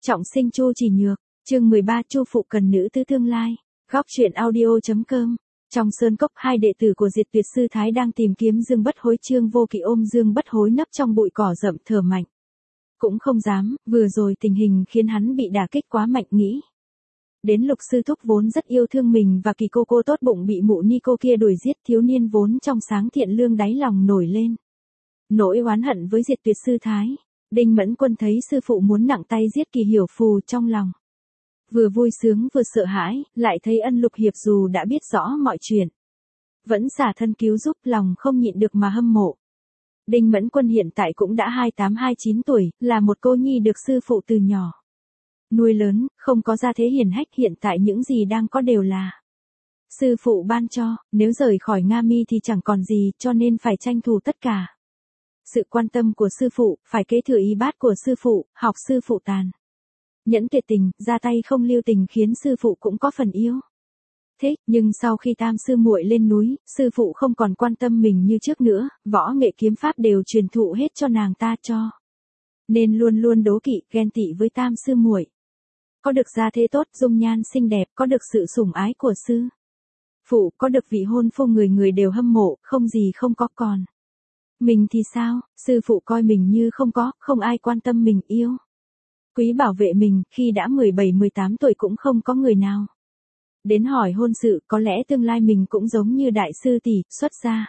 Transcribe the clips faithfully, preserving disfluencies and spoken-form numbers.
Trọng sinh Chu Chỉ Nhược, chương mười ba Chu phụ cần nữ tứ tương lai. Góc truyện audio.com. Trong sơn cốc, hai đệ tử của Diệt Tuyệt sư thái đang tìm kiếm Dương Bất Hối. Trương Vô Kỵ ôm Dương Bất Hối nấp trong bụi cỏ rậm thở mạnh. Cũng không dám, vừa rồi tình hình khiến hắn bị đả kích quá mạnh nghĩ. Đến Lục sư thúc vốn rất yêu thương mình và Kỳ cô cô tốt bụng bị mụ ni cô kia đuổi giết, thiếu niên vốn trong sáng thiện lương đáy lòng nổi lên. Nỗi oán hận với Diệt Tuyệt sư thái. Đinh Mẫn Quân thấy sư phụ muốn nặng tay giết Kỳ Hiểu Phù trong lòng. Vừa vui sướng vừa sợ hãi, lại thấy Ân Lục Hiệp dù đã biết rõ mọi chuyện. Vẫn xả thân cứu giúp, lòng không nhịn được mà hâm mộ. Đinh Mẫn Quân hiện tại cũng đã hai mươi tám hai mươi chín tuổi, là một cô nhi được sư phụ từ nhỏ nuôi lớn, không có gia thế hiển hách, hiện tại những gì đang có đều là sư phụ ban cho, nếu rời khỏi Nga Mi thì chẳng còn gì, cho nên phải tranh thủ tất cả. Sự quan tâm của sư phụ, phải kế thừa y bát của sư phụ, học sư phụ tàn nhẫn tuyệt tình, ra tay không lưu tình khiến sư phụ cũng có phần yêu thích, nhưng sau khi tam sư muội lên núi, sư phụ không còn quan tâm mình như trước nữa, võ nghệ kiếm pháp đều truyền thụ hết cho nàng ta cho. Nên luôn luôn đố kỵ, ghen tị với tam sư muội. Có được gia thế tốt, dung nhan xinh đẹp, có được sự sủng ái của sư phụ, có được vị hôn phu người người đều hâm mộ, không gì không có. Còn mình thì sao, sư phụ coi mình như không có, không ai quan tâm mình yêu quý bảo vệ mình, khi đã mười bảy mười tám tuổi cũng không có người nào đến hỏi hôn sự, có lẽ tương lai mình cũng giống như đại sư tỷ, xuất gia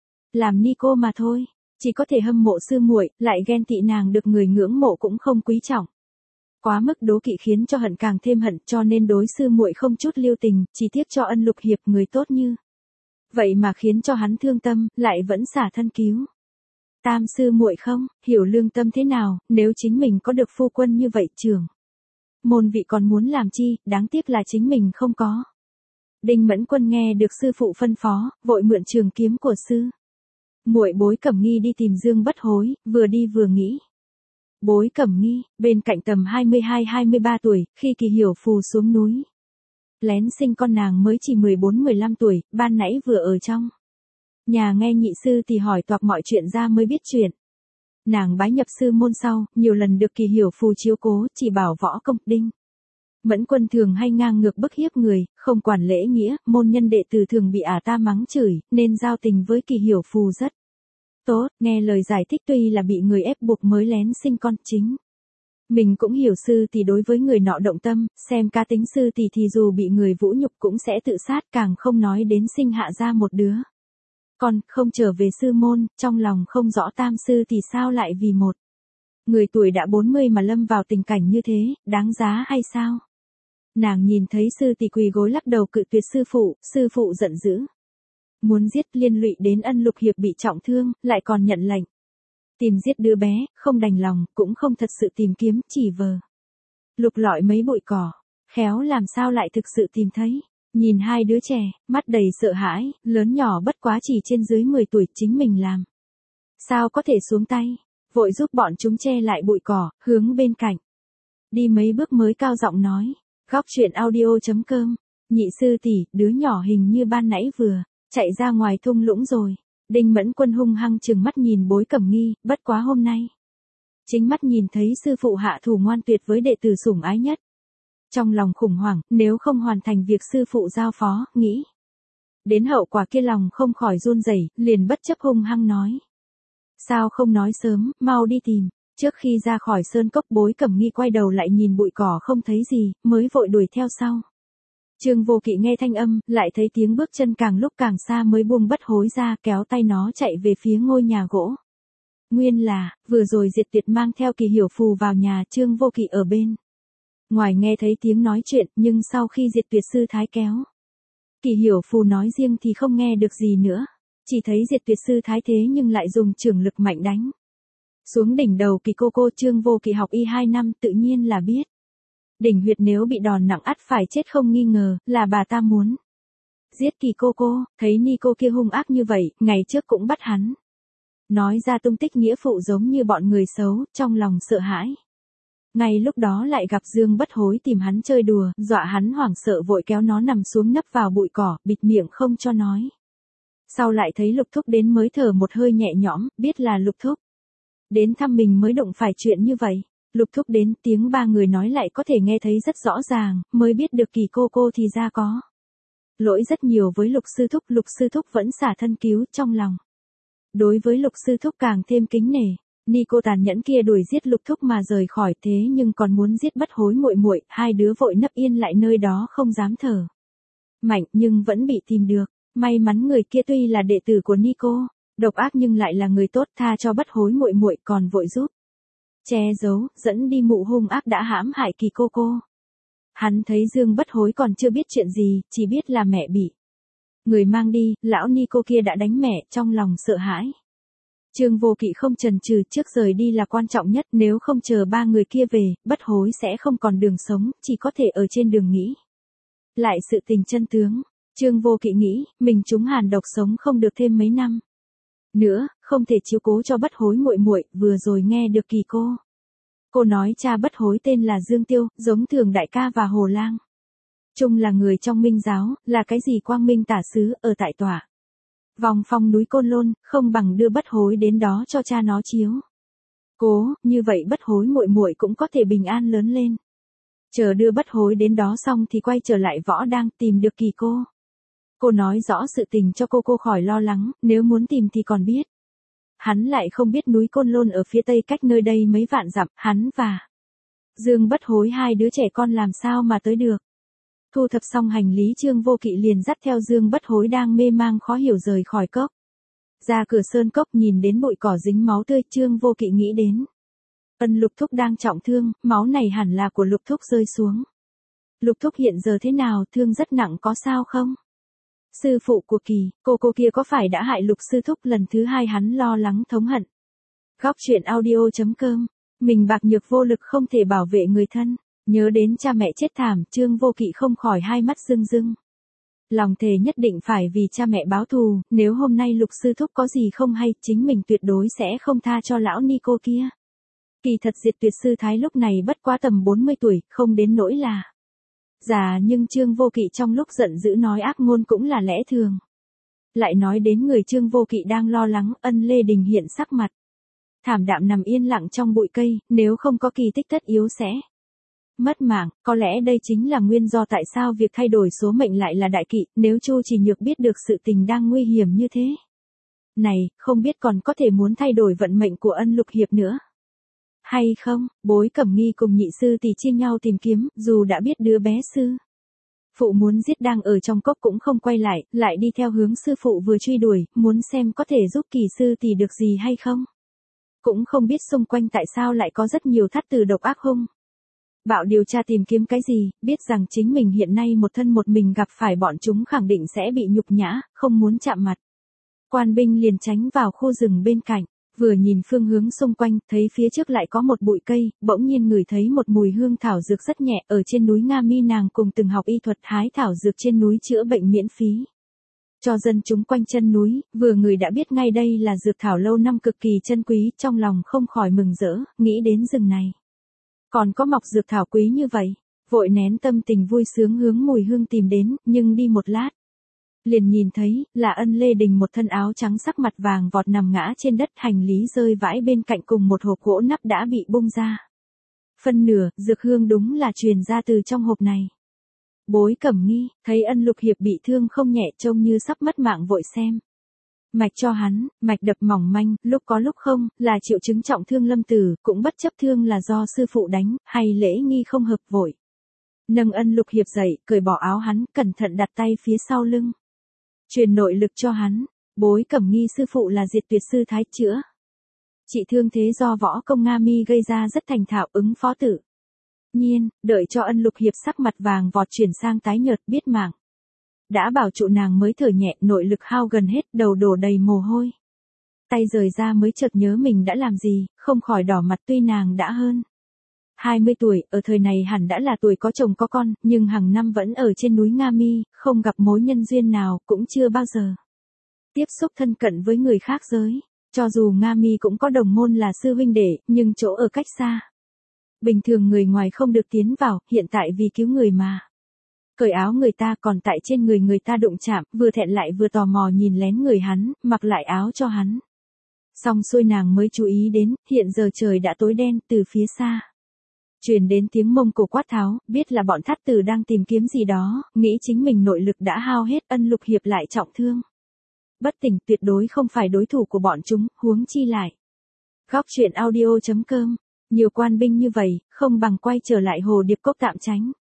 làm ni cô mà thôi, chỉ có thể hâm mộ sư muội, lại ghen tị nàng được người ngưỡng mộ cũng không quý trọng. Quá mức đố kỵ khiến cho hận càng thêm hận, cho nên đối sư muội không chút lưu tình, chỉ tiếc cho Ân Lục Hiệp người tốt như vậy mà khiến cho hắn thương tâm, lại vẫn xả thân cứu. Tam sư muội không hiểu lương tâm thế nào, nếu chính mình có được phu quân như vậy, trưởng môn vị còn muốn làm chi, đáng tiếc là chính mình không có. Đinh Mẫn Quân nghe được sư phụ phân phó, vội mượn trường kiếm của sư muội Bối Cẩm Nghi đi tìm Dương Bất Hối, vừa đi vừa nghĩ. Bối Cẩm Nghi, bên cạnh tầm hai mươi hai hai mươi ba tuổi, khi Kỳ Hiểu Phù xuống núi lén sinh con, nàng mới chỉ mười bốn mười lăm tuổi, ban nãy vừa ở trong nhà nghe nhị sư thì hỏi toạc mọi chuyện ra mới biết chuyện. Nàng bái nhập sư môn sau, nhiều lần được Kỳ Hiểu Phù chiếu cố, chỉ bảo võ công. Đinh Mẫn Quân thường hay ngang ngược bức hiếp người, không quản lễ nghĩa, môn nhân đệ tử thường bị ả ta mắng chửi, nên giao tình với Kỳ Hiểu Phù rất tốt, nghe lời giải thích tuy là bị người ép buộc mới lén sinh con, chính mình cũng hiểu sư thì đối với người nọ động tâm, xem cá tính sư thì thì dù bị người vũ nhục cũng sẽ tự sát, càng không nói đến sinh hạ ra một đứa con, không trở về sư môn, trong lòng không rõ tam sư thì sao lại vì một người tuổi đã bốn mươi mà lâm vào tình cảnh như thế, đáng giá hay sao? Nàng nhìn thấy sư tỷ quỳ gối lắc đầu cự tuyệt sư phụ, sư phụ giận dữ muốn giết, liên lụy đến Ân Lục Hiệp bị trọng thương, lại còn nhận lệnh tìm giết đứa bé, không đành lòng, cũng không thật sự tìm kiếm, chỉ vờ lục lọi mấy bụi cỏ, khéo làm sao lại thực sự tìm thấy. Nhìn hai đứa trẻ, mắt đầy sợ hãi, lớn nhỏ bất quá chỉ trên dưới mười tuổi, chính mình làm sao có thể xuống tay, vội giúp bọn chúng che lại bụi cỏ, hướng bên cạnh đi mấy bước mới cao giọng nói. Góc truyện audio.com. Nhị sư tỷ, đứa nhỏ hình như ban nãy vừa chạy ra ngoài thung lũng rồi. Đinh Mẫn Quân hung hăng trừng mắt nhìn Bối Cẩm Nghi, bất quá hôm nay chính mắt nhìn thấy sư phụ hạ thủ ngoan tuyệt với đệ tử sủng ái nhất. Trong lòng khủng hoảng, nếu không hoàn thành việc sư phụ giao phó, nghĩ đến hậu quả kia lòng không khỏi run rẩy, liền bất chấp hung hăng nói. Sao không nói sớm, mau đi tìm. Trước khi ra khỏi sơn cốc, Bối Cẩm Nghi quay đầu lại nhìn bụi cỏ không thấy gì, mới vội đuổi theo sau. Trương Vô Kỵ nghe thanh âm, lại thấy tiếng bước chân càng lúc càng xa mới buông Bất Hối ra, kéo tay nó chạy về phía ngôi nhà gỗ. Nguyên là, vừa rồi Diệt Tuyệt mang theo Kỳ Hiểu Phù vào nhà, Trương Vô Kỵ ở bên ngoài nghe thấy tiếng nói chuyện, nhưng sau khi Diệt Tuyệt sư thái kéo Kỳ Hiểu Phù nói riêng thì không nghe được gì nữa. Chỉ thấy Diệt Tuyệt sư thái thế nhưng lại dùng chưởng lực mạnh đánh xuống đỉnh đầu Kỳ cô cô. Trương Vô Kỵ học y hai năm, tự nhiên là biết đỉnh huyệt nếu bị đòn nặng ắt phải chết không nghi ngờ, là bà ta muốn giết Kỳ cô cô. Thấy ni cô kia hung ác như vậy, ngày trước cũng bắt hắn nói ra tung tích nghĩa phụ giống như bọn người xấu, trong lòng sợ hãi. Ngay lúc đó lại gặp Dương Bất Hối tìm hắn chơi đùa, dọa hắn hoảng sợ vội kéo nó nằm xuống nấp vào bụi cỏ, bịt miệng không cho nói. Sau lại thấy Lục Thúc đến mới thở một hơi nhẹ nhõm, biết là Lục Thúc đến thăm mình mới đụng phải chuyện như vậy. Lục thúc đến, tiếng ba người nói lại có thể nghe thấy rất rõ ràng, mới biết được Kỳ cô cô thì ra có lỗi rất nhiều với Lục sư thúc. Lục sư thúc vẫn xả thân cứu, trong lòng đối với Lục sư thúc càng thêm kính nể. Nico tàn nhẫn kia đuổi giết Lục thúc mà rời khỏi, thế nhưng còn muốn giết Bất Hối muội muội, hai đứa vội nấp yên lại nơi đó không dám thở mạnh, nhưng vẫn bị tìm được. May mắn người kia tuy là đệ tử của Nico, độc ác nhưng lại là người tốt, tha cho Bất Hối muội muội, còn vội giúp che giấu, dẫn đi mụ hung ác đã hãm hại Kỳ cô cô. Hắn thấy Dương Bất Hối còn chưa biết chuyện gì, chỉ biết là mẹ bị người mang đi, lão Nico kia đã đánh mẹ, trong lòng sợ hãi. Trương Vô Kỵ không chần chừ, trước rời đi là quan trọng nhất, nếu không chờ ba người kia về, Bất Hối sẽ không còn đường sống, chỉ có thể ở trên đường nghĩ lại sự tình chân tướng. Trương Vô Kỵ nghĩ, mình trúng hàn độc sống không được thêm mấy năm nữa, không thể chiếu cố cho Bất Hối muội muội. Vừa rồi nghe được Kỳ cô cô nói cha Bất Hối tên là Dương Tiêu, giống Thường đại ca và Hồ Lang chung là người trong Minh giáo, là cái gì quang minh tả xứ, ở tại tòa vòng phong núi Côn Lôn, không bằng đưa Bất Hối đến đó cho cha nó chiếu cố, như vậy Bất Hối muội muội cũng có thể bình an lớn lên. Chờ đưa Bất Hối đến đó xong thì quay trở lại Võ Đang, tìm được Kỳ cô cô nói rõ sự tình cho cô cô khỏi lo lắng, nếu muốn tìm thì còn biết. Hắn lại không biết núi Côn Lôn ở phía tây cách nơi đây mấy vạn dặm, hắn và Dương Bất Hối hai đứa trẻ con làm sao mà tới được. Thu thập xong hành lý, Trương Vô Kỵ liền dắt theo Dương Bất Hối đang mê mang khó hiểu rời khỏi cốc. Ra cửa sơn cốc, nhìn đến bụi cỏ dính máu tươi, Trương Vô Kỵ nghĩ đến Ân Lục thúc đang trọng thương, máu này hẳn là của Lục thúc rơi xuống. Lục thúc hiện giờ thế nào, thương rất nặng có sao không? Sư phụ của Kỳ, cô cô kia có phải đã hại Lục sư thúc? Lần thứ hai hắn lo lắng thống hận. Góc truyện audio chấm com. Mình bạc nhược vô lực không thể bảo vệ người thân. Nhớ đến cha mẹ chết thảm, Trương Vô Kỵ không khỏi hai mắt rưng rưng. Lòng thề nhất định phải vì cha mẹ báo thù, nếu hôm nay Lục sư thúc có gì không hay, chính mình tuyệt đối sẽ không tha cho lão Nico kia. Kỳ thật Diệt Tuyệt sư thái lúc này bất quá tầm bốn mươi tuổi, không đến nỗi là già, nhưng Trương Vô Kỵ trong lúc giận dữ nói ác ngôn cũng là lẽ thường. Lại nói đến người Trương Vô Kỵ đang lo lắng, Ân Lê Đình hiện sắc mặt thảm đạm nằm yên lặng trong bụi cây, nếu không có kỳ tích tất yếu sẽ mất mạng, có lẽ đây chính là nguyên do tại sao việc thay đổi số mệnh lại là đại kỵ, nếu Chu Chỉ Nhược biết được sự tình đang nguy hiểm như thế này, không biết còn có thể muốn thay đổi vận mệnh của Ân Lục Hiệp nữa hay không. Bối Cẩm Nghi cùng nhị sư tỷ chia nhau tìm kiếm, dù đã biết đứa bé sư phụ muốn giết đang ở trong cốc cũng không quay lại, lại đi theo hướng sư phụ vừa truy đuổi, muốn xem có thể giúp Kỳ sư tỷ được gì hay không. Cũng không biết xung quanh tại sao lại có rất nhiều thắt từ độc ác hung bạo điều tra tìm kiếm cái gì, biết rằng chính mình hiện nay một thân một mình gặp phải bọn chúng khẳng định sẽ bị nhục nhã, không muốn chạm mặt. Quan binh liền tránh vào khu rừng bên cạnh. Vừa nhìn phương hướng xung quanh, thấy phía trước lại có một bụi cây, bỗng nhiên ngửi thấy một mùi hương thảo dược rất nhẹ, ở trên núi Nga Mi nàng cùng từng học y thuật hái thảo dược trên núi chữa bệnh miễn phí cho dân chúng quanh chân núi, vừa người đã biết ngay đây là dược thảo lâu năm cực kỳ chân quý, trong lòng không khỏi mừng rỡ, nghĩ đến rừng này còn có mọc dược thảo quý như vậy, vội nén tâm tình vui sướng hướng mùi hương tìm đến, nhưng đi một lát liền nhìn thấy, là Ân Lê Đình một thân áo trắng sắc mặt vàng vọt nằm ngã trên đất, hành lý rơi vãi bên cạnh cùng một hộp gỗ nắp đã bị bung ra. Phân nửa, dược hương đúng là truyền ra từ trong hộp này. Bối Cẩm Nghi, thấy Ân Lục Hiệp bị thương không nhẹ trông như sắp mất mạng vội xem mạch cho hắn, mạch đập mỏng manh, lúc có lúc không, là triệu chứng trọng thương lâm tử, cũng bất chấp thương là do sư phụ đánh, hay lễ nghi không hợp vội. Nâng Ân Lục Hiệp dậy, cởi bỏ áo hắn, cẩn thận đặt tay phía sau lưng. Truyền nội lực cho hắn, Bối Cẩm Nghi sư phụ là Diệt Tuyệt sư thái chữa trị thương thế do võ công Nga Mi gây ra rất thành thạo, ứng phó tự nhiên, đợi cho Ân Lục Hiệp sắc mặt vàng vọt chuyển sang tái nhợt, biết mạng đã bảo trụ nàng mới thở nhẹ, nội lực hao gần hết, đầu đổ đầy mồ hôi. Tay rời ra mới chợt nhớ mình đã làm gì, không khỏi đỏ mặt. Tuy nàng đã hơn hai mươi tuổi, ở thời này hẳn đã là tuổi có chồng có con, nhưng hàng năm vẫn ở trên núi Nga Mi, không gặp mối nhân duyên nào, cũng chưa bao giờ tiếp xúc thân cận với người khác giới. Cho dù Nga Mi cũng có đồng môn là sư huynh đệ, nhưng chỗ ở cách xa, bình thường người ngoài không được tiến vào, hiện tại vì cứu người mà cởi áo người ta, còn tại trên người người ta đụng chạm, vừa thẹn lại vừa tò mò nhìn lén người hắn, mặc lại áo cho hắn. Xong xuôi nàng mới chú ý đến, hiện giờ trời đã tối đen, từ phía xa Truyền đến tiếng Mông Cổ quát tháo, biết là bọn Thát Tử đang tìm kiếm gì đó, nghĩ chính mình nội lực đã hao hết, Ân Lục Hiệp lại trọng thương. Bất tỉnh, tuyệt đối không phải đối thủ của bọn chúng, huống chi lại. Góc truyện audio chấm com, nhiều quan binh như vậy, không bằng quay trở lại Hồ Điệp Cốc tạm tránh.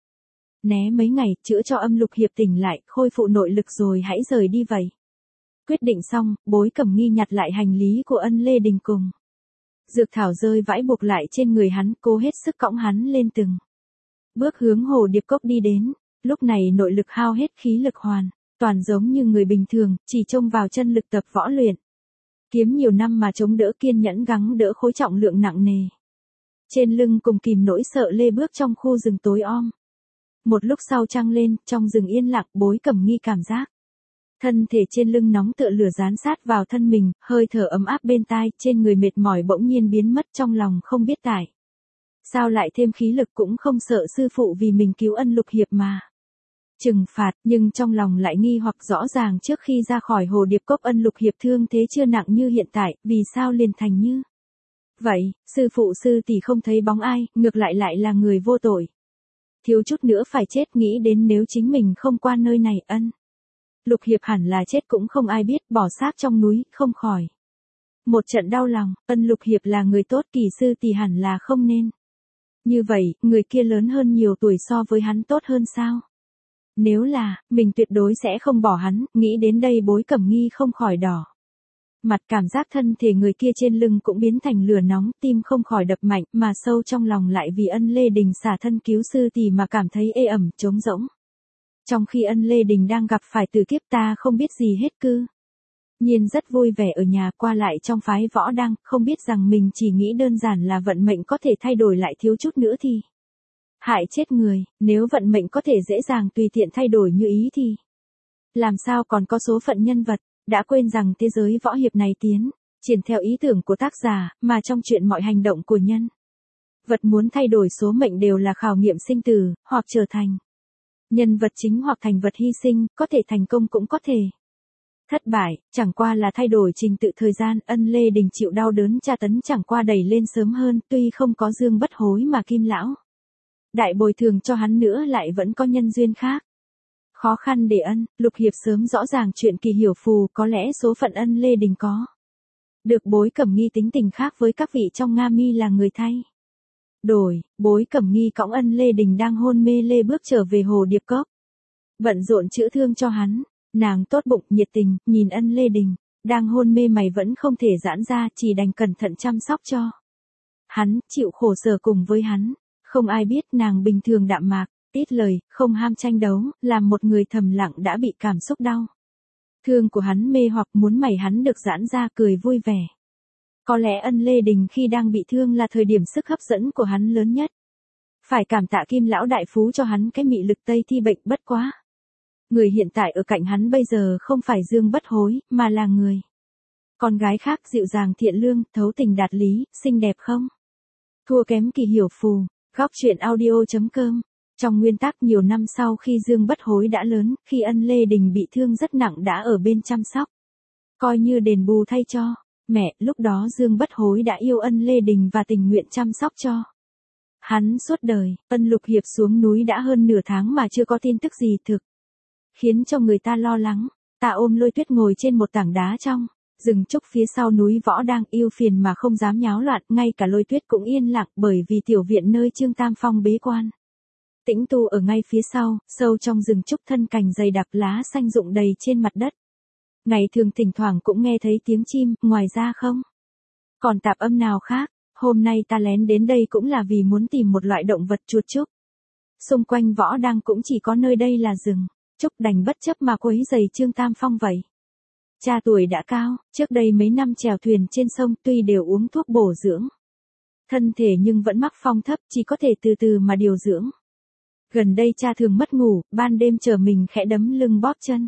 Né mấy ngày, chữa cho Âm Lục Hiệp tỉnh lại, khôi phụ nội lực rồi hãy rời đi vậy. Quyết định xong, Bối Cẩm Nghi nhặt lại hành lý của Ân Lê Đình cùng dược thảo rơi vãi buộc lại trên người hắn, cố hết sức cõng hắn lên từng bước hướng Hồ Điệp Cốc đi đến. Lúc này nội lực hao hết, khí lực hoàn toàn giống như người bình thường, chỉ trông vào chân lực tập võ luyện kiếm nhiều năm mà chống đỡ, kiên nhẫn gắng đỡ khối trọng lượng nặng nề trên lưng cùng kìm nỗi sợ lê bước trong khu rừng tối om. Một lúc sau trăng lên, trong rừng yên lặng, Bối Cẩm Nghi cảm giác thân thể trên lưng nóng tựa lửa dán sát vào thân mình, hơi thở ấm áp bên tai, trên người mệt mỏi bỗng nhiên biến mất, trong lòng không biết tại sao lại thêm khí lực, cũng không sợ sư phụ vì mình cứu Ân Lục Hiệp mà trừng phạt, nhưng trong lòng lại nghi hoặc, rõ ràng trước khi ra khỏi Hồ Điệp Cốc Ân Lục Hiệp thương thế chưa nặng như hiện tại, vì sao liền thành như vậy, sư phụ sư tỷ không thấy bóng ai, ngược lại lại là người vô tội. Thiếu chút nữa phải chết, nghĩ đến nếu chính mình không qua nơi này, Ân Lục Hiệp hẳn là chết cũng không ai biết, bỏ xác trong núi, không khỏi một trận đau lòng. Ân Lục Hiệp là người tốt, Kỳ sư tỷ hẳn là không nên như vậy, người kia lớn hơn nhiều tuổi so với hắn tốt hơn sao? Nếu là, mình tuyệt đối sẽ không bỏ hắn, nghĩ đến đây Bối Cẩm Nghi không khỏi đỏ mặt, cảm giác thân thể người kia trên lưng cũng biến thành lửa nóng, tim không khỏi đập mạnh, mà sâu trong lòng lại vì Ân Lê Đình xả thân cứu sư tỷ mà cảm thấy ê ẩm, trống rỗng. Trong khi Ân Lê Đình đang gặp phải tử kiếp, ta không biết gì hết cư nhiên rất vui vẻ ở nhà, qua lại trong phái võ đang, không biết rằng mình chỉ nghĩ đơn giản là vận mệnh có thể thay đổi, lại thiếu chút nữa thì hại chết người. Nếu vận mệnh có thể dễ dàng tùy tiện thay đổi như ý thì làm sao còn có số phận nhân vật. Đã quên rằng thế giới võ hiệp này tiến triển theo ý tưởng của tác giả, mà trong chuyện mọi hành động của nhân vật muốn thay đổi số mệnh đều là khảo nghiệm sinh tử, hoặc trở thành nhân vật chính hoặc thành vật hy sinh, có thể thành công cũng có thể thất bại, chẳng qua là thay đổi trình tự thời gian. Ân Lê Đình chịu đau đớn tra tấn chẳng qua đẩy lên sớm hơn, tuy không có Dương Bất Hối mà Kim lão đại bồi thường cho hắn nữa, lại vẫn có nhân duyên khác. Khó khăn để Ân Lục Hiệp sớm rõ ràng chuyện kỳ hiểu phù, có lẽ số phận Ân Lê Đình có được Bối Cẩm Nghi tính tình khác với các vị trong Nga Mi là người thay đổi. Bối Cẩm Nghi cõng Ân Lê Đình đang hôn mê lê bước trở về Hồ Điệp Cốc, bận rộn chữa thương cho hắn. Nàng tốt bụng nhiệt tình, nhìn Ân Lê Đình đang hôn mê mày vẫn không thể giãn ra, chỉ đành cẩn thận chăm sóc cho hắn, chịu khổ sở cùng với hắn. Không ai biết nàng bình thường đạm mạc, ít lời, không ham tranh đấu, làm một người thầm lặng đã bị cảm xúc đau thương của hắn mê hoặc, muốn mày hắn được giãn ra, cười vui vẻ. Có lẽ Ân Lê Đình khi đang bị thương là thời điểm sức hấp dẫn của hắn lớn nhất. Phải cảm tạ Kim lão đại phú cho hắn cái mị lực tây thi bệnh, bất quá người hiện tại ở cạnh hắn bây giờ không phải Dương Bất Hối, mà là người con gái khác, dịu dàng thiện lương, thấu tình đạt lý, xinh đẹp không thua kém Kỳ hiểu phù. Góc truyện audio chấm com. Trong nguyên tắc, nhiều năm sau khi Dương Bất Hối đã lớn, khi Ân Lê Đình bị thương rất nặng đã ở bên chăm sóc, coi như đền bù thay cho mẹ, lúc đó Dương Bất Hối đã yêu Ân Lê Đình và tình nguyện chăm sóc cho hắn suốt đời. Ân Lục Hiệp xuống núi đã hơn nửa tháng mà chưa có tin tức gì, thực khiến cho người ta lo lắng. Ta ôm Lôi Tuyết ngồi trên một tảng đá trong rừng trúc phía sau núi võ đang, yêu phiền mà không dám nháo loạn, ngay cả Lôi Tuyết cũng yên lặng, bởi vì tiểu viện nơi Trương Tam Phong bế quan tĩnh tu ở ngay phía sau, sâu trong rừng trúc, thân cành dày đặc, lá xanh rụng đầy trên mặt đất. Ngày thường thỉnh thoảng cũng nghe thấy tiếng chim, ngoài ra không còn tạp âm nào khác. Hôm nay ta lén đến đây cũng là vì muốn tìm một loại động vật, chuột trúc. Xung quanh võ đang cũng chỉ có nơi đây là rừng trúc, đành bất chấp mà quấy giày Trương Tam Phong vậy. Cha tuổi đã cao, trước đây mấy năm chèo thuyền trên sông, tuy đều uống thuốc bổ dưỡng thân thể nhưng vẫn mắc phong thấp, chỉ có thể từ từ mà điều dưỡng. Gần đây cha thường mất ngủ, ban đêm chờ mình khẽ đấm lưng bóp chân,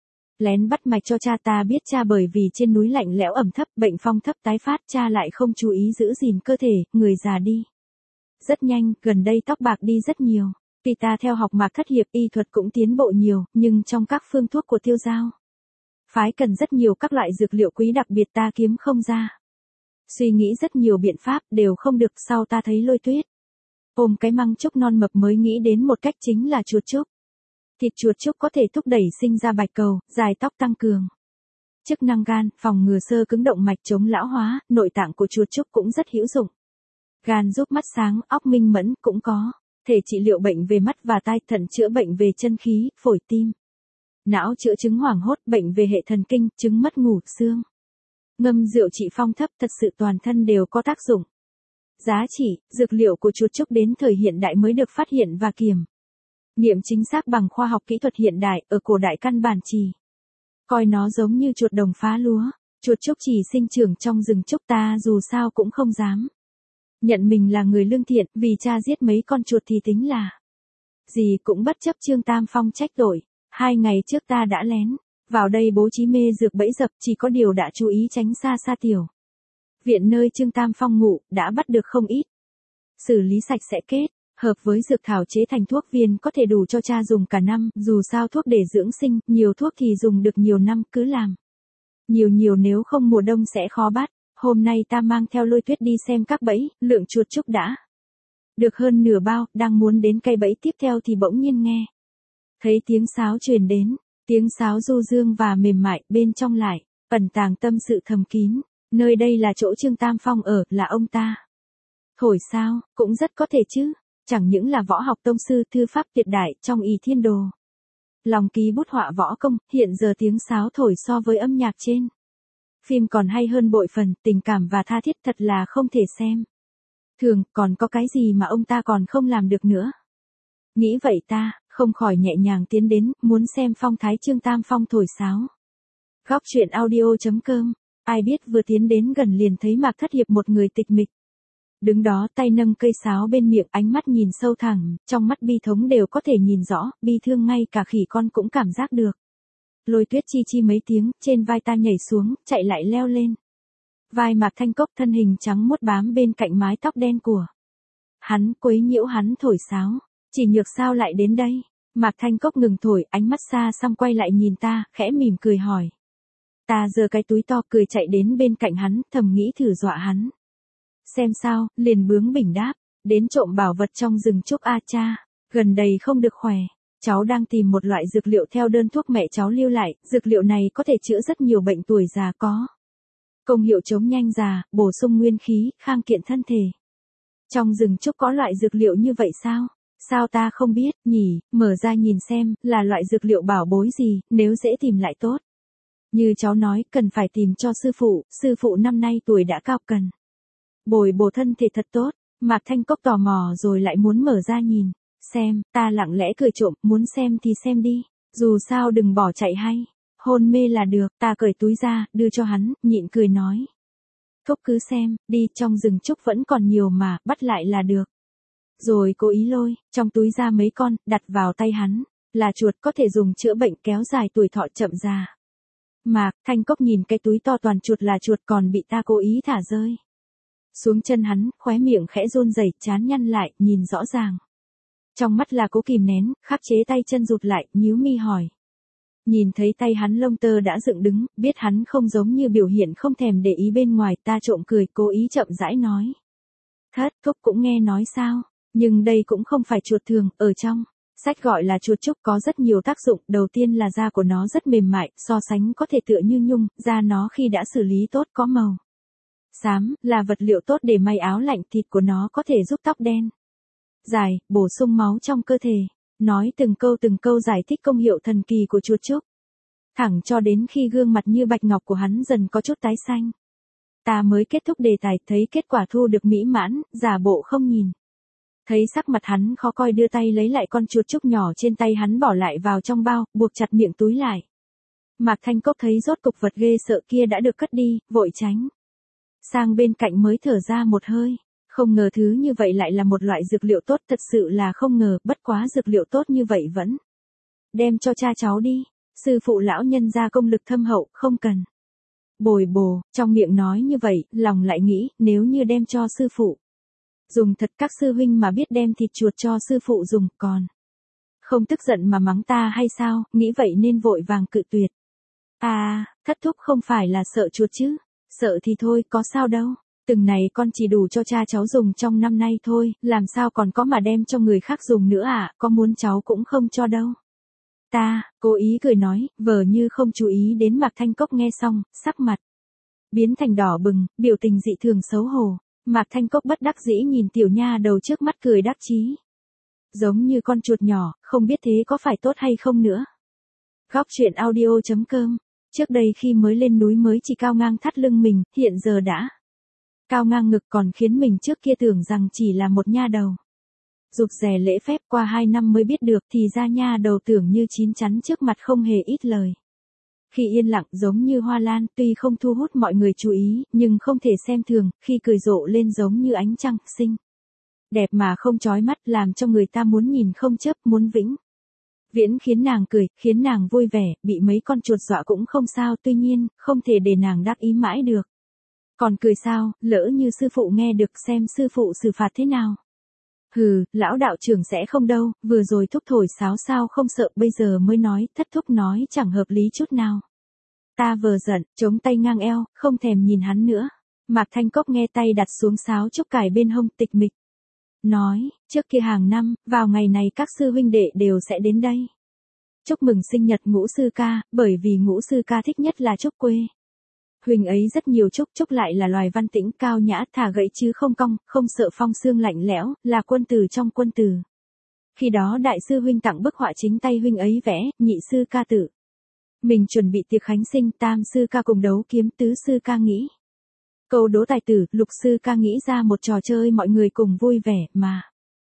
lén bắt mạch cho cha. Ta biết cha bởi vì trên núi lạnh lẽo ẩm thấp, bệnh phong thấp tái phát, cha lại không chú ý giữ gìn cơ thể, người già đi rất nhanh, gần đây tóc bạc đi rất nhiều. Tuy ta theo học Mạc Thất Hiệp, y thuật cũng tiến bộ nhiều, nhưng trong các phương thuốc của Tiêu Giao phái cần rất nhiều các loại dược liệu quý đặc biệt, ta kiếm không ra. Suy nghĩ rất nhiều biện pháp đều không được, sau ta thấy Lôi Tuyết Ôm cái măng trúc non mập mới nghĩ đến một cách chính là chuột trúc. Thịt chuột trúc có thể thúc đẩy sinh ra bạch cầu, dài tóc tăng cường. Chức năng gan, phòng ngừa xơ cứng động mạch chống lão hóa, nội tạng của chuột trúc cũng rất hữu dụng. Gan giúp mắt sáng, óc minh mẫn cũng có. Thể trị liệu bệnh về mắt và tai, thận chữa bệnh về chân khí, phổi tim. Não chữa chứng hoảng hốt, bệnh về hệ thần kinh, chứng mất ngủ, xương. Ngâm rượu trị phong thấp, thật sự toàn thân đều có tác dụng. Giá trị, dược liệu của chuột trúc đến thời hiện đại mới được phát hiện và kiểm nghiệm chính xác bằng khoa học kỹ thuật hiện đại, ở cổ đại căn bản chỉ coi nó giống như chuột đồng phá lúa. Chuột trúc chỉ sinh trưởng trong rừng trúc, ta dù sao cũng không dám nhận mình là người lương thiện, vì cha giết mấy con chuột thì tính là gì cũng bất chấp Trương Tam Phong trách tội. Hai ngày trước ta đã lén vào đây bố trí mê dược bẫy dập, chỉ có điều đã chú ý tránh xa xa tiểu viện nơi Trương Tam Phong ngụ, đã bắt được không ít. Xử lý sạch sẽ kết hợp với dược thảo chế thành thuốc viên có thể đủ cho cha dùng cả năm, dù sao thuốc để dưỡng sinh, nhiều thuốc thì dùng được nhiều năm, cứ làm nhiều nhiều nếu không mùa đông sẽ khó bắt. Hôm nay ta mang theo Lôi Tuyết đi xem các bẫy, lượng chuột trúc đã được hơn nửa bao, đang muốn đến cây bẫy tiếp theo thì bỗng nhiên nghe thấy tiếng sáo truyền đến, tiếng sáo du dương và mềm mại, bên trong lại ẩn tàng tâm sự thầm kín. Nơi đây là chỗ Trương Tam Phong ở, là ông ta thổi sao, cũng rất có thể chứ. Chẳng những là võ học tông sư, thư pháp tuyệt đại, trong ỷ thiên đồ lòng ký bút họa võ công, hiện giờ tiếng sáo thổi so với âm nhạc trên phim còn hay hơn bội phần, tình cảm và tha thiết thật là không thể xem thường. Còn có cái gì mà ông ta còn không làm được nữa? Nghĩ vậy ta không khỏi nhẹ nhàng tiến đến, muốn xem phong thái Trương Tam Phong thổi sáo. Góc truyện audio chấm com. Ai biết vừa tiến đến gần liền thấy Mạc Thất Hiệp một người tịch mịch đứng đó, tay nâng cây sáo bên miệng, ánh mắt nhìn sâu thẳm, trong mắt bi thống đều có thể nhìn rõ, bi thương ngay cả khỉ con cũng cảm giác được. Lôi Tuyết chi chi mấy tiếng, trên vai ta nhảy xuống, chạy lại leo lên vai Mạc Thanh Cốc, thân hình trắng muốt bám bên cạnh mái tóc đen của hắn, quấy nhiễu hắn thổi sáo. Chỉ nhược sao lại đến đây? Mạc Thanh Cốc ngừng thổi, ánh mắt xa xăm quay lại nhìn ta, khẽ mỉm cười hỏi. Ta giơ cái túi to, cười chạy đến bên cạnh hắn, thầm nghĩ thử dọa hắn xem sao, liền bướng bỉnh đáp, đến trộm bảo vật trong rừng trúc a cha, gần đây không được khỏe. Cháu đang tìm một loại dược liệu theo đơn thuốc mẹ cháu lưu lại, dược liệu này có thể chữa rất nhiều bệnh, tuổi già có công hiệu chống nhanh già, bổ sung nguyên khí, khang kiện thân thể. Trong rừng trúc có loại dược liệu như vậy sao? Sao ta không biết, nhỉ, mở ra nhìn xem, là loại dược liệu bảo bối gì, nếu dễ tìm lại tốt. Như cháu nói, cần phải tìm cho sư phụ, sư phụ năm nay tuổi đã cao, cần bồi bổ thân thể thật tốt. Mạc Thanh Cốc tò mò rồi lại muốn mở ra nhìn xem, ta lặng lẽ cười trộm, muốn xem thì xem đi, dù sao đừng bỏ chạy hay hôn mê là được. Ta cởi túi ra, đưa cho hắn, nhịn cười nói. Cốc cứ xem, đi, trong rừng trúc vẫn còn nhiều mà, bắt lại là được. Rồi cố ý lôi trong túi ra mấy con, đặt vào tay hắn, là chuột, có thể dùng chữa bệnh, kéo dài tuổi thọ, chậm già. Mạc Thanh Cốc nhìn cái túi to toàn chuột là chuột, còn bị ta cố ý thả rơi xuống chân hắn, khóe miệng khẽ run rẩy, trán nhăn lại, nhìn rõ ràng trong mắt là cố kìm nén, khắc chế tay chân rụt lại, nhíu mi hỏi. Nhìn thấy tay hắn lông tơ đã dựng đứng, biết hắn không giống như biểu hiện không thèm để ý bên ngoài, ta trộm cười, cố ý chậm rãi nói. Thất Cốc cũng nghe nói sao, nhưng đây cũng không phải chuột thường, ở trong sách gọi là chuột trúc, có rất nhiều tác dụng. Đầu tiên là da của nó rất mềm mại, so sánh có thể tựa như nhung, da nó khi đã xử lý tốt có màu xám, là vật liệu tốt để may áo lạnh. Thịt của nó có thể giúp tóc đen dài, bổ sung máu trong cơ thể. Nói từng câu từng câu giải thích công hiệu thần kỳ của chuột trúc, thẳng cho đến khi gương mặt như bạch ngọc của hắn dần có chút tái xanh. Ta mới kết thúc đề tài, thấy kết quả thu được mỹ mãn, giả bộ không nhìn thấy sắc mặt hắn khó coi, đưa tay lấy lại con chuột trúc nhỏ trên tay hắn, bỏ lại vào trong bao, buộc chặt miệng túi lại. Mạc Thanh Cốc thấy rốt cục vật ghê sợ kia đã được cất đi, vội tránh sang bên cạnh mới thở ra một hơi. Không ngờ thứ như vậy lại là một loại dược liệu tốt, thật sự là không ngờ. Bất quá dược liệu tốt như vậy vẫn đem cho cha cháu đi, sư phụ lão nhân gia công lực thâm hậu, không cần bồi bổ. Trong miệng nói như vậy, lòng lại nghĩ, nếu như đem cho sư phụ dùng thật, các sư huynh mà biết đem thịt chuột cho sư phụ dùng, còn không tức giận mà mắng ta hay sao? Nghĩ vậy nên vội vàng cự tuyệt. À, Thất thúc không phải là sợ chuột chứ? Sợ thì thôi, có sao đâu. Từng này con chỉ đủ cho cha cháu dùng trong năm nay thôi, làm sao còn có mà đem cho người khác dùng nữa à, có muốn cháu cũng không cho đâu. Ta, cố ý cười nói, vờ như không chú ý đến Mạc Thanh Cốc nghe xong, sắc mặt biến thành đỏ bừng, biểu tình dị thường xấu hổ. Mạc Thanh Cốc bất đắc dĩ nhìn tiểu nha đầu trước mắt cười đắc chí. Giống như con chuột nhỏ, không biết thế có phải tốt hay không nữa. Góc truyện audio chấm com. Trước đây khi mới lên núi mới chỉ cao ngang thắt lưng mình, hiện giờ đã cao ngang ngực, còn khiến mình trước kia tưởng rằng chỉ là một nha đầu. Rụt rè lễ phép qua hai năm mới biết được thì ra nha đầu tưởng như chín chắn trước mặt không hề ít lời. Khi yên lặng giống như hoa lan, tuy không thu hút mọi người chú ý, nhưng không thể xem thường, khi cười rộ lên giống như ánh trăng, xinh đẹp mà không chói mắt, làm cho người ta muốn nhìn không chớp, muốn vĩnh viễn khiến nàng cười, khiến nàng vui vẻ, bị mấy con chuột dọa cũng không sao, tuy nhiên, không thể để nàng đắc ý mãi được. Còn cười sao, lỡ như sư phụ nghe được xem sư phụ xử phạt thế nào. Hừ, lão đạo trưởng sẽ không đâu, vừa rồi thúc thổi sáo sao không sợ, bây giờ mới nói, thất thúc nói chẳng hợp lý chút nào. Ta vờ giận, chống tay ngang eo, không thèm nhìn hắn nữa. Mạc Thanh Cốc nghe tay đặt xuống sáo trúc cài bên hông, tịch mịch nói, trước kia hàng năm, vào ngày này các sư huynh đệ đều sẽ đến đây chúc mừng sinh nhật Ngũ sư ca, bởi vì Ngũ sư ca thích nhất là trúc quê. Huynh ấy rất nhiều trúc, trúc lại là loài văn tĩnh cao nhã, thả gậy chứ không cong, không sợ phong sương lạnh lẽo, là quân tử trong quân tử. Khi đó đại sư huynh tặng bức họa chính tay huynh ấy vẽ, nhị sư ca tự mình chuẩn bị tiệc khánh sinh, tam sư ca cùng đấu kiếm, tứ sư ca nghĩ câu đố tài tử, lục sư ca nghĩ ra một trò chơi mọi người cùng vui vẻ, mà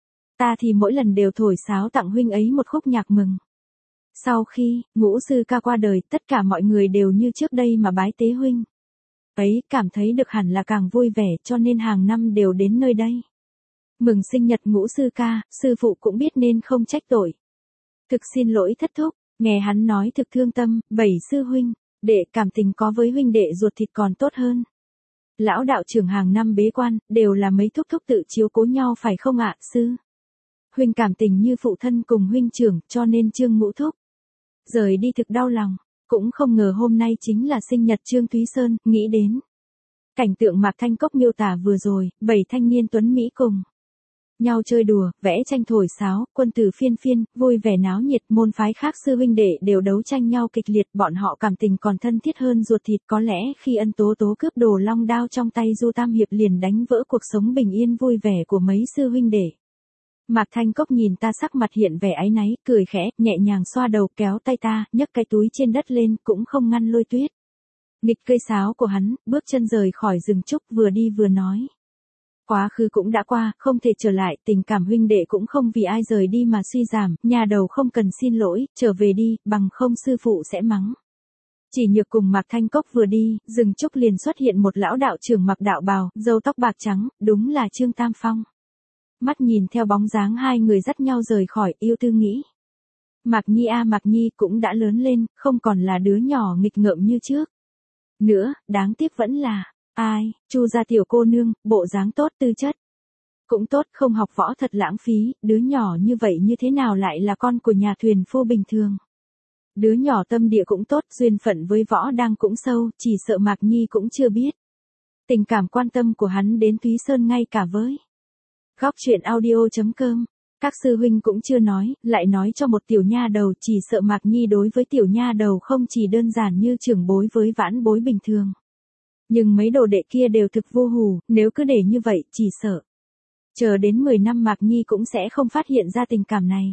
ta thì mỗi lần đều thổi sáo tặng huynh ấy một khúc nhạc mừng. Sau khi Ngũ sư ca qua đời, tất cả mọi người đều như trước đây mà bái tế huynh ấy, cảm thấy được hẳn là càng vui vẻ, cho nên hàng năm đều đến nơi đây mừng sinh nhật Ngũ sư ca. Sư phụ cũng biết nên không trách tội. Thực xin lỗi thất thúc. Nghe hắn nói thực thương tâm, bảy sư huynh đệ cảm tình có với huynh đệ ruột thịt còn tốt hơn. Lão đạo trưởng hàng năm bế quan, đều là mấy thúc thúc tự chiếu cố nhau phải không ạ, sư huynh cảm tình như phụ thân cùng huynh trưởng, cho nên Trương Ngũ thúc rời đi thực đau lòng. Cũng không ngờ hôm nay chính là sinh nhật Trương Thúy Sơn, nghĩ đến cảnh tượng Mạc Thanh Cốc miêu tả vừa rồi, bảy thanh niên tuấn mỹ cùng nhau chơi đùa, vẽ tranh thổi sáo, quân tử phiên phiên, vui vẻ náo nhiệt, môn phái khác sư huynh đệ đều đấu tranh nhau kịch liệt, bọn họ cảm tình còn thân thiết hơn ruột thịt, có lẽ khi Ân Tố Tố cướp đồ long đao trong tay Du Tam Hiệp liền đánh vỡ cuộc sống bình yên vui vẻ của mấy sư huynh đệ. Mạc Thanh Cốc nhìn ta sắc mặt hiện vẻ áy náy, cười khẽ, nhẹ nhàng xoa đầu, kéo tay ta, nhấc cái túi trên đất lên, cũng không ngăn lôi tuyết nghịch cây sáo của hắn, bước chân rời khỏi rừng trúc, vừa đi vừa nói. Quá khứ cũng đã qua, không thể trở lại, tình cảm huynh đệ cũng không vì ai rời đi mà suy giảm, nhà đầu không cần xin lỗi, trở về đi, bằng không sư phụ sẽ mắng. Chỉ Nhược cùng Mạc Thanh Cốc vừa đi, rừng trúc liền xuất hiện một lão đạo trưởng mặc đạo bào, râu tóc bạc trắng, đúng là Trương Tam Phong. Mắt nhìn theo bóng dáng hai người dắt nhau rời khỏi, yêu tư nghĩ. Mạc Nhi a Mạc Nhi cũng đã lớn lên, không còn là đứa nhỏ nghịch ngợm như trước nữa, đáng tiếc vẫn là, ai, Chu gia tiểu cô nương, bộ dáng tốt, tư chất cũng tốt, không học võ thật lãng phí, đứa nhỏ như vậy như thế nào lại là con của nhà thuyền phu bình thường. Đứa nhỏ tâm địa cũng tốt, duyên phận với võ đang cũng sâu, chỉ sợ Mạc Nhi cũng chưa biết. Tình cảm quan tâm của hắn đến Thúy Sơn ngay cả với góc truyện audio chấm com. Các sư huynh cũng chưa nói, lại nói cho một tiểu nha đầu, chỉ sợ Mạc Nhi đối với tiểu nha đầu không chỉ đơn giản như trưởng bối với vãn bối bình thường. Nhưng mấy đồ đệ kia đều thực vô hù, nếu cứ để như vậy, chỉ sợ chờ đến mười năm Mạc Nhi cũng sẽ không phát hiện ra tình cảm này.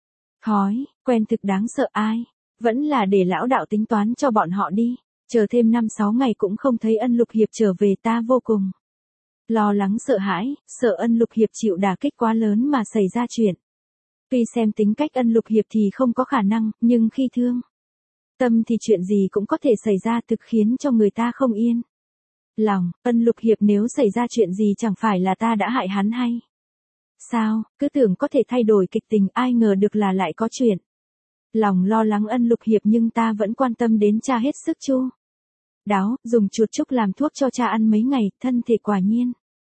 Thói quen thực đáng sợ, ai vẫn là để lão đạo tính toán cho bọn họ đi, chờ thêm năm sáu ngày cũng không thấy Ân Lục Hiệp trở về, ta vô cùng lo lắng sợ hãi, sợ Ân Lục Hiệp chịu đả kích quá lớn mà xảy ra chuyện. Tuy xem tính cách Ân Lục Hiệp thì không có khả năng, nhưng khi thương tâm thì chuyện gì cũng có thể xảy ra, thực khiến cho người ta không yên lòng. Ân Lục Hiệp nếu xảy ra chuyện gì chẳng phải là ta đã hại hắn hay sao, cứ tưởng có thể thay đổi kịch tình, ai ngờ được là lại có chuyện. Lòng lo lắng Ân Lục Hiệp nhưng ta vẫn quan tâm đến cha hết sức chu đáo, dùng chuột trúc làm thuốc cho cha ăn mấy ngày, thân thể quả nhiên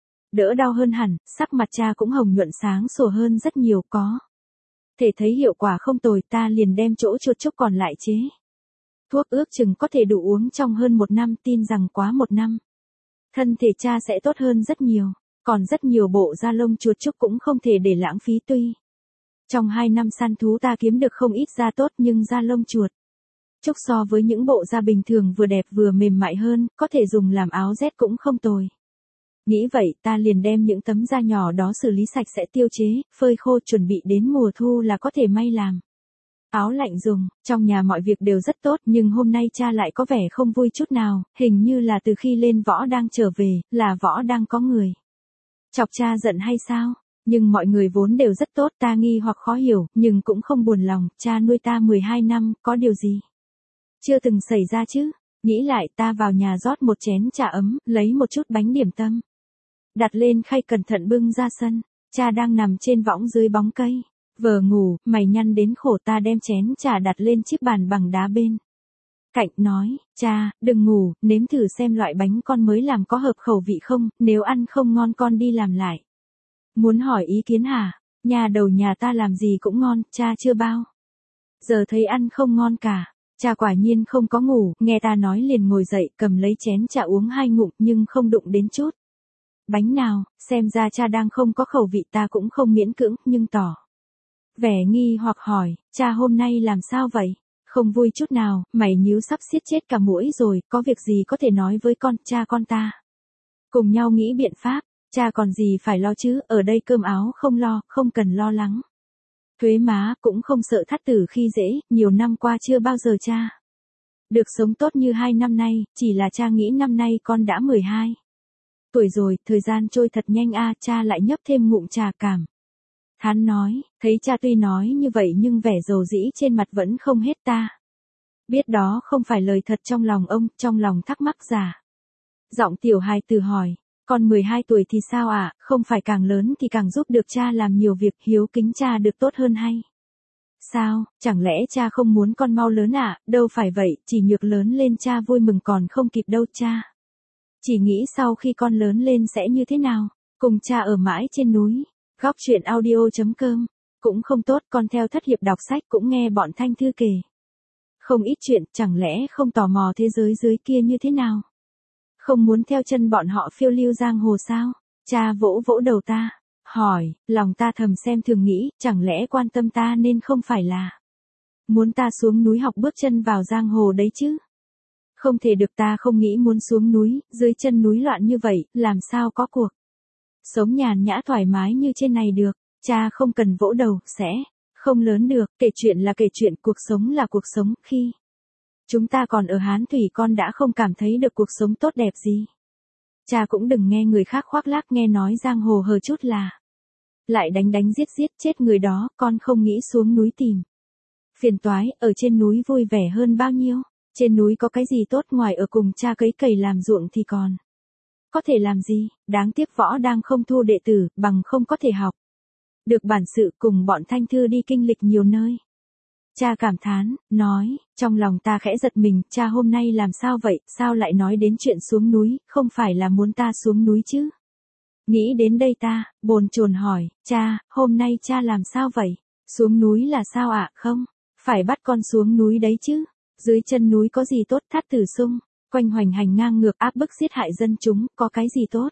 đỡ đau hơn hẳn, sắc mặt cha cũng hồng nhuận sáng sủa hơn rất nhiều, có thể thấy hiệu quả không tồi, ta liền đem chỗ chuột trúc còn lại chế thuốc ước chừng có thể đủ uống trong hơn một năm, tin rằng quá một năm Thân thể cha sẽ tốt hơn rất nhiều, còn rất nhiều bộ da lông chuột Trúc cũng không thể để lãng phí tuy. Trong hai năm săn thú ta kiếm được không ít da tốt nhưng da lông chuột Trúc so với những bộ da bình thường vừa đẹp vừa mềm mại hơn, có thể dùng làm áo rét cũng không tồi. Nghĩ vậy ta liền đem những tấm da nhỏ đó xử lý sạch sẽ tiêu chế, phơi khô chuẩn bị đến mùa thu là có thể may làm áo lạnh dùng. Trong nhà mọi việc đều rất tốt nhưng hôm nay cha lại có vẻ không vui chút nào, hình như là từ khi lên Võ đang trở về, là Võ đang có người chọc cha giận hay sao? Nhưng mọi người vốn đều rất tốt, ta nghi hoặc khó hiểu, nhưng cũng không buồn lòng, cha nuôi ta mười hai năm, có điều gì chưa từng xảy ra chứ? Nghĩ lại ta vào nhà rót một chén trà ấm, lấy một chút bánh điểm tâm đặt lên khay cẩn thận bưng ra sân. Cha đang nằm trên võng dưới bóng cây, vờ ngủ, mày nhăn đến khổ. Ta đem chén trà đặt lên chiếc bàn bằng đá bên cạnh nói, cha, đừng ngủ, nếm thử xem loại bánh con mới làm có hợp khẩu vị không, nếu ăn không ngon con đi làm lại. Muốn hỏi ý kiến hả? Nhà đầu nhà ta làm gì cũng ngon, cha chưa bao giờ thấy ăn không ngon cả. Cha quả nhiên không có ngủ, nghe ta nói liền ngồi dậy, cầm lấy chén trà uống hai ngụm nhưng không đụng đến chút bánh nào, xem ra cha đang không có khẩu vị. Ta cũng không miễn cưỡng, nhưng tỏ vẻ nghi hoặc hỏi, cha hôm nay làm sao vậy? Không vui chút nào, mày nhíu sắp xiết chết cả mũi rồi, có việc gì có thể nói với con, cha con ta cùng nhau nghĩ biện pháp. Cha còn gì phải lo chứ, ở đây cơm áo không lo, không cần lo lắng thuế má, cũng không sợ thắt tử khi dễ, nhiều năm qua chưa bao giờ cha được sống tốt như hai năm nay, chỉ là cha nghĩ năm nay con đã mười hai tuổi rồi, thời gian trôi thật nhanh a. Cha lại nhấp thêm ngụm trà cảm thán nói, thấy cha tuy nói như vậy nhưng vẻ dầu dĩ trên mặt vẫn không hết. Ta biết đó không phải lời thật trong lòng ông, trong lòng thắc mắc giả giọng tiểu hài tử hỏi, con mười hai tuổi thì sao ạ, à? Không phải càng lớn thì càng giúp được cha làm nhiều việc, hiếu kính cha được tốt hơn hay sao? Chẳng lẽ cha không muốn con mau lớn à? Đâu phải vậy, chỉ nhược lớn lên cha vui mừng còn không kịp đâu. Cha chỉ nghĩ sau khi con lớn lên sẽ như thế nào, cùng cha ở mãi trên núi. Góc truyện audio chấm com cũng không tốt, con theo thất hiệp đọc sách cũng nghe bọn Thanh Thư kể không ít chuyện, chẳng lẽ không tò mò thế giới dưới kia như thế nào? Không muốn theo chân bọn họ phiêu lưu giang hồ sao? Cha vỗ vỗ đầu ta, hỏi, lòng ta thầm xem thường nghĩ, chẳng lẽ quan tâm ta nên không phải là muốn ta xuống núi học bước chân vào giang hồ đấy chứ? Không thể được, ta không nghĩ muốn xuống núi, dưới chân núi loạn như vậy, làm sao có cuộc sống nhàn nhã thoải mái như trên này được. Cha không cần vỗ đầu, sẽ không lớn được, kể chuyện là kể chuyện, cuộc sống là cuộc sống. Khi chúng ta còn ở Hán Thủy con đã không cảm thấy được cuộc sống tốt đẹp gì. Cha cũng đừng nghe người khác khoác lác, nghe nói giang hồ hờ chút là lại đánh đánh giết giết chết người đó, con không nghĩ xuống núi tìm phiền toái, ở trên núi vui vẻ hơn bao nhiêu. Trên núi có cái gì tốt ngoài ở cùng cha cấy cày làm ruộng thì còn có thể làm gì, đáng tiếc Võ đang không thu đệ tử, bằng không có thể học được bản sự cùng bọn Thanh Thư đi kinh lịch nhiều nơi. Cha cảm thán, nói, trong lòng ta khẽ giật mình, cha hôm nay làm sao vậy, sao lại nói đến chuyện xuống núi, không phải là muốn ta xuống núi chứ? Nghĩ đến đây ta, bồn chồn hỏi, cha, hôm nay cha làm sao vậy? Xuống núi là sao ạ, à? Không, phải bắt con xuống núi đấy chứ. Dưới chân núi có gì tốt, thát tử sung quanh hoành hành ngang ngược áp bức giết hại dân chúng, có cái gì tốt?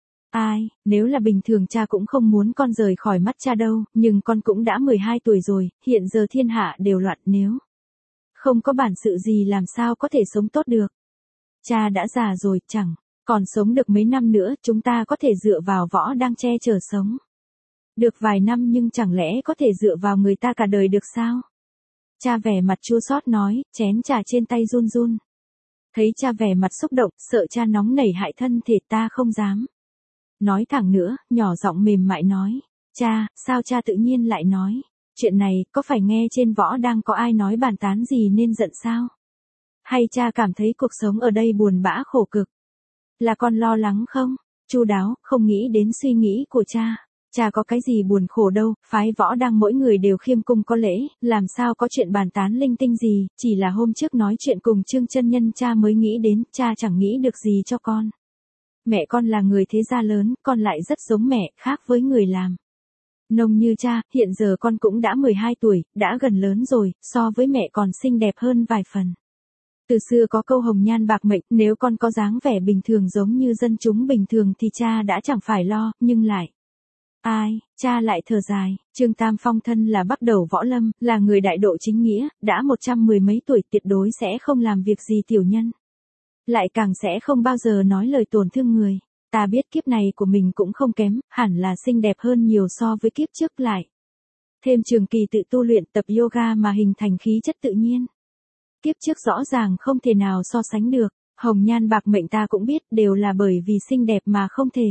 Ai, nếu là bình thường cha cũng không muốn con rời khỏi mắt cha đâu, nhưng con cũng đã mười hai tuổi rồi, hiện giờ thiên hạ đều loạn, nếu không có bản sự gì làm sao có thể sống tốt được. Cha đã già rồi, chẳng còn sống được mấy năm nữa, chúng ta có thể dựa vào Võ đang che chở sống được vài năm, nhưng chẳng lẽ có thể dựa vào người ta cả đời được sao? Cha vẻ mặt chua xót nói, chén trà trên tay run run. Thấy cha vẻ mặt xúc động, sợ cha nóng nảy hại thân thể, ta không dám nói thẳng nữa, nhỏ giọng mềm mại nói, cha, sao cha tự nhiên lại nói chuyện này, có phải nghe trên Võ đang có ai nói bàn tán gì nên giận sao? Hay cha cảm thấy cuộc sống ở đây buồn bã khổ cực? Là con lo lắng không? Chu đáo, không nghĩ đến suy nghĩ của cha. Cha có cái gì buồn khổ đâu, phái Võ đang mỗi người đều khiêm cung có lễ, làm sao có chuyện bàn tán linh tinh gì, chỉ là hôm trước nói chuyện cùng Trương chân nhân cha mới nghĩ đến, cha chẳng nghĩ được gì cho con. Mẹ con là người thế gia lớn, con lại rất giống mẹ, khác với người làm nông như cha, hiện giờ con cũng đã mười hai tuổi, đã gần lớn rồi, so với mẹ còn xinh đẹp hơn vài phần. Từ xưa có câu hồng nhan bạc mệnh, nếu con có dáng vẻ bình thường giống như dân chúng bình thường thì cha đã chẳng phải lo, nhưng lại. Ai, cha lại thở dài, Trương Tam Phong thân là bắc đầu võ lâm, là người đại độ chính nghĩa, đã một trăm mười mấy tuổi tuyệt đối sẽ không làm việc gì tiểu nhân. Lại càng sẽ không bao giờ nói lời tổn thương người. Ta biết kiếp này của mình cũng không kém, hẳn là xinh đẹp hơn nhiều so với kiếp trước lại. Thêm trường kỳ tự tu luyện tập yoga mà hình thành khí chất tự nhiên. Kiếp trước rõ ràng không thể nào so sánh được, hồng nhan bạc mệnh ta cũng biết đều là bởi vì xinh đẹp mà không thể.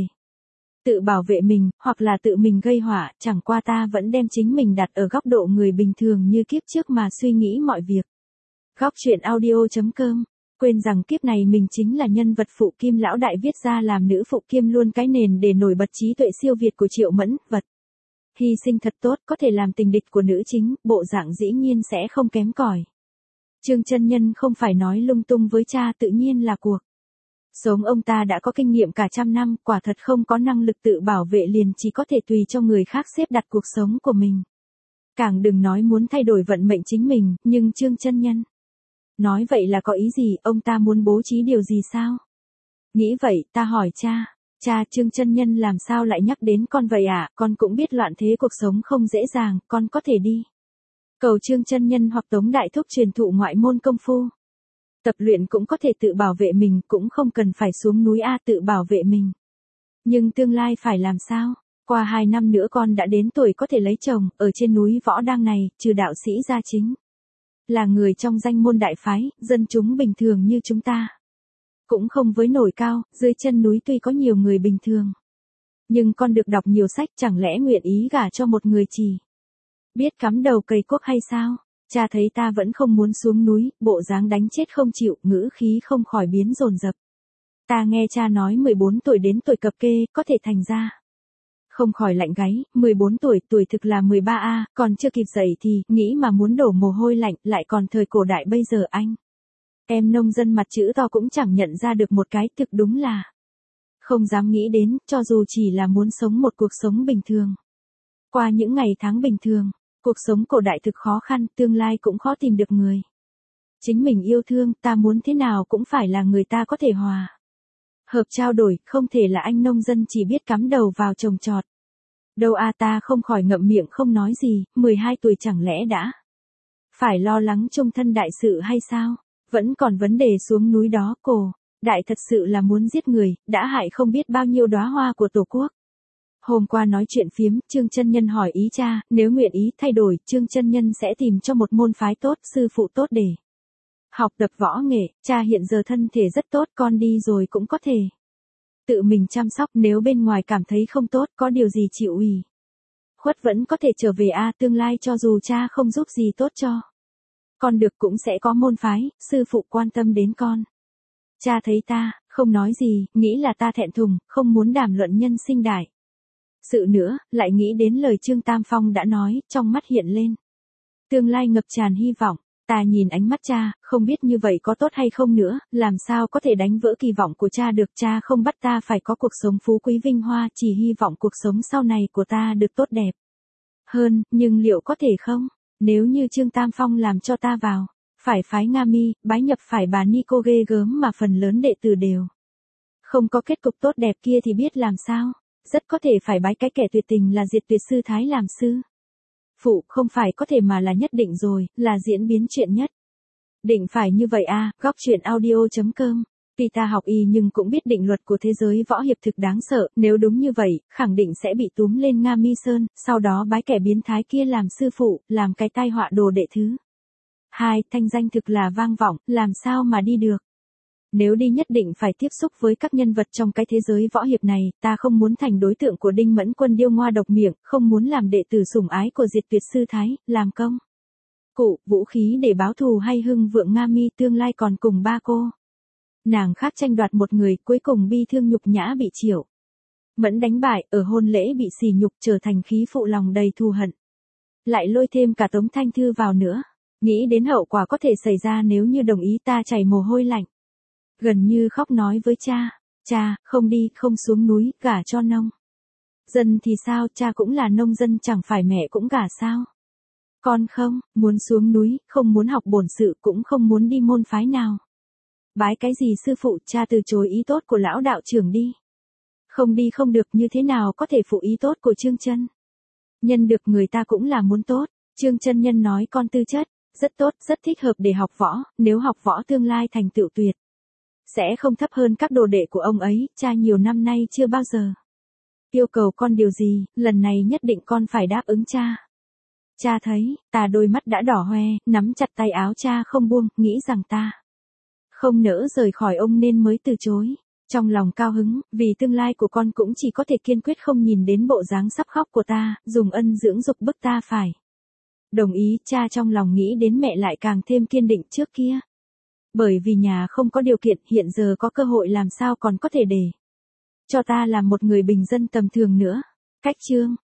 Tự bảo vệ mình, hoặc là tự mình gây họa, chẳng qua ta vẫn đem chính mình đặt ở góc độ người bình thường như kiếp trước mà suy nghĩ mọi việc. Góc truyện audio chấm com, quên rằng kiếp này mình chính là nhân vật phụ kim lão đại viết ra làm nữ phụ kim luôn cái nền để nổi bật trí tuệ siêu việt của Triệu Mẫn, vật. Hy sinh thật tốt, có thể làm tình địch của nữ chính, bộ dạng dĩ nhiên sẽ không kém cỏi. Trương chân nhân không phải nói lung tung với cha, tự nhiên là cuộc sống ông ta đã có kinh nghiệm cả trăm năm, quả thật không có năng lực tự bảo vệ liền chỉ có thể tùy cho người khác xếp đặt cuộc sống của mình. Càng đừng nói muốn thay đổi vận mệnh chính mình, nhưng Trương chân nhân nói vậy là có ý gì, ông ta muốn bố trí điều gì sao? Nghĩ vậy, ta hỏi cha, cha Trương chân nhân làm sao lại nhắc đến con vậy ạ, à? Con cũng biết loạn thế cuộc sống không dễ dàng, con có thể đi cầu Trương chân nhân hoặc Tống đại thúc truyền thụ ngoại môn công phu. Tập luyện cũng có thể tự bảo vệ mình, cũng không cần phải xuống núi A tự bảo vệ mình. Nhưng tương lai phải làm sao? Qua hai năm nữa con đã đến tuổi có thể lấy chồng, ở trên núi Võ Đang này, trừ đạo sĩ gia chính. Là người trong danh môn đại phái, dân chúng bình thường như chúng ta. Cũng không với nổi cao, dưới chân núi tuy có nhiều người bình thường. Nhưng con được đọc nhiều sách, chẳng lẽ nguyện ý gả cho một người chỉ biết cắm đầu cày cuốc hay sao? Cha thấy ta vẫn không muốn xuống núi, bộ dáng đánh chết không chịu, ngữ khí không khỏi biến dồn dập. Ta nghe cha nói mười bốn tuổi đến tuổi cập kê, có thể thành ra. Không khỏi lạnh gáy, mười bốn tuổi, tuổi thực là mười ba a, còn chưa kịp dậy thì, nghĩ mà muốn đổ mồ hôi lạnh, lại còn thời cổ đại bây giờ anh. Em nông dân mặt chữ to cũng chẳng nhận ra được một cái, thực đúng là. Không dám nghĩ đến, cho dù chỉ là muốn sống một cuộc sống bình thường. Qua những ngày tháng bình thường. Cuộc sống cổ đại thực khó khăn, tương lai cũng khó tìm được người. Chính mình yêu thương, ta muốn thế nào cũng phải là người ta có thể hòa hợp trao đổi, không thể là anh nông dân chỉ biết cắm đầu vào trồng trọt. Đâu a, ta không khỏi ngậm miệng không nói gì, mười hai tuổi chẳng lẽ đã phải lo lắng chung thân đại sự hay sao? Vẫn còn vấn đề xuống núi đó, cổ đại thật sự là muốn giết người, đã hại không biết bao nhiêu đóa hoa của Tổ quốc. Hôm qua nói chuyện phiếm, Trương chân nhân hỏi ý cha, nếu nguyện ý thay đổi, Trương chân nhân sẽ tìm cho một môn phái tốt, sư phụ tốt để học tập võ nghệ. Cha hiện giờ thân thể rất tốt, con đi rồi cũng có thể tự mình chăm sóc, nếu bên ngoài cảm thấy không tốt, có điều gì chịu ủy khuất vẫn có thể trở về a, tương lai cho dù cha không giúp gì tốt cho con được cũng sẽ có môn phái, sư phụ quan tâm đến con. Cha thấy ta không nói gì, nghĩ là ta thẹn thùng, không muốn đàm luận nhân sinh đại sự nữa, lại nghĩ đến lời Trương Tam Phong đã nói, trong mắt hiện lên tương lai ngập tràn hy vọng. Ta nhìn ánh mắt cha, không biết như vậy có tốt hay không nữa, làm sao có thể đánh vỡ kỳ vọng của cha được. Cha không bắt ta phải có cuộc sống phú quý vinh hoa, chỉ hy vọng cuộc sống sau này của ta được tốt đẹp hơn, nhưng liệu có thể không? Nếu như Trương Tam Phong làm cho ta vào phải phái Nga Mi, bái nhập phải bà ni cô ghê gớm mà phần lớn đệ tử đều không có kết cục tốt đẹp kia thì biết làm sao? Rất có thể phải bái cái kẻ tuyệt tình là Diệt Tuyệt Sư Thái làm sư phụ, không phải có thể mà là nhất định rồi, là diễn biến chuyện nhất định phải như vậy a. Góc truyện audio chấm com. Vì ta học y nhưng cũng biết định luật của thế giới võ hiệp thực đáng sợ, nếu đúng như vậy, khẳng định sẽ bị túm lên Nga Mi Sơn, sau đó bái kẻ biến thái kia làm sư phụ, làm cái tai họa đồ đệ thứ hai. Thanh danh thực là vang vọng, làm sao mà đi được? Nếu đi nhất định phải tiếp xúc với các nhân vật trong cái thế giới võ hiệp này, ta không muốn thành đối tượng của Đinh Mẫn Quân điêu ngoa độc miệng, không muốn làm đệ tử sủng ái của Diệt Tuyệt Sư Thái, làm công cụ, vũ khí để báo thù hay hưng vượng Nga Mi tương lai còn cùng ba cô nàng khác tranh đoạt một người, cuối cùng bi thương nhục nhã bị Triệu Mẫn đánh bại, ở hôn lễ bị sỉ nhục, trở thành khí phụ lòng đầy thù hận. Lại lôi thêm cả Tống Thanh Thư vào nữa. Nghĩ đến hậu quả có thể xảy ra nếu như đồng ý, ta chảy mồ hôi lạnh. Gần như khóc nói với cha, cha, không đi, không xuống núi, gả cho nông dân thì sao, cha cũng là nông dân chẳng phải mẹ cũng gả sao? Con không, muốn xuống núi, không muốn học bổn sự, cũng không muốn đi môn phái nào. Bái cái gì sư phụ, cha từ chối ý tốt của lão đạo trưởng đi. Không đi không được, như thế nào có thể phụ ý tốt của Trương Chân. Nhân được người ta cũng là muốn tốt. Trương Chân Nhân nói con tư chất rất tốt, rất thích hợp để học võ, nếu học võ tương lai thành tựu tuyệt. Sẽ không thấp hơn các đồ đệ của ông ấy, cha nhiều năm nay chưa bao giờ. Yêu cầu con điều gì, lần này nhất định con phải đáp ứng cha. Cha thấy, ta đôi mắt đã đỏ hoe, nắm chặt tay áo cha không buông, nghĩ rằng ta không nỡ rời khỏi ông nên mới từ chối. Trong lòng cao hứng, vì tương lai của con cũng chỉ có thể kiên quyết không nhìn đến bộ dáng sắp khóc của ta, dùng ân dưỡng dục bức ta phải đồng ý. Cha trong lòng nghĩ đến mẹ lại càng thêm kiên định trước kia. Bởi vì nhà không có điều kiện, hiện giờ có cơ hội làm sao còn có thể để cho ta làm một người bình dân tầm thường nữa. Cách chương